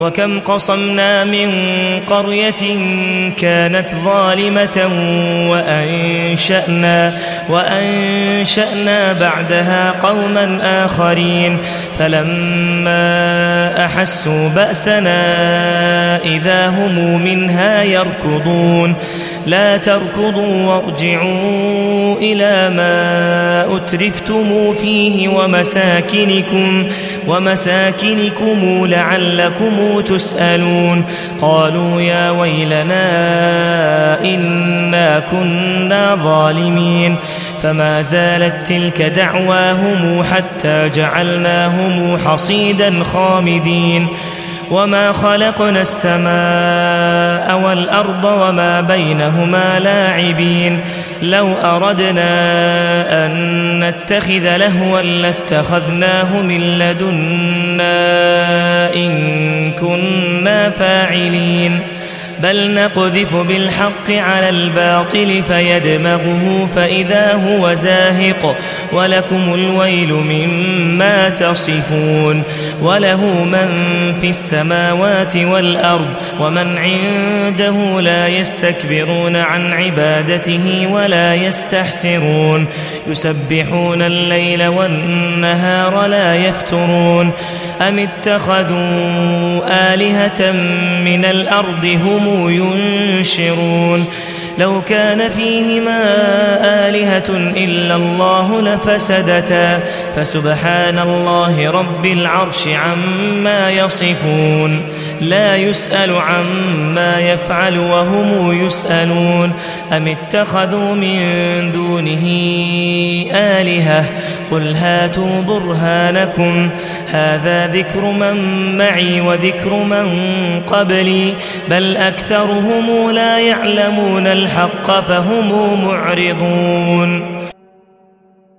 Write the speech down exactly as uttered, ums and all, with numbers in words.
وكم قصمنا من قرية كانت ظالمة وأنشأنا, وأنشأنا بعدها قوما آخرين فلما أحسوا بأسنا إذا هم منها يركضون لا تركضوا وارجعوا إلى ما أترفتم فيه ومساكنكم, ومساكنكم لعلكم تسألون قالوا يا ويلنا إنا كنا ظالمين فما زالت تلك دعواهم حتى جعلناهم حصيدا خامدين وما خلقنا السماء والأرض وما بينهما لاعبين لو أردنا أن نتخذ لهوا لاتخذناه من لدنا إن كنا فاعلين بل نقذف بالحق على الباطل فيدمغه فإذا هو زاهق ولكم الويل مما تصفون وله من في السماوات والأرض ومن عنده لا يستكبرون عن عبادته ولا يستحسرون يسبحون الليل والنهار لا يفترون أم اتخذوا آلهة من الأرض هم ينشرون لو كان فيهما آلهة إلا الله لفسدتا فسبحان الله رب العرش عما يصفون لا يسأل عما يفعل وهم يسألون أم اتخذوا من دونه آلهة قل هاتوا برهانكم هذا ذكر من معي وذكر من قبلي بل أكثرهم لا يعلمون الحق فهم معرضون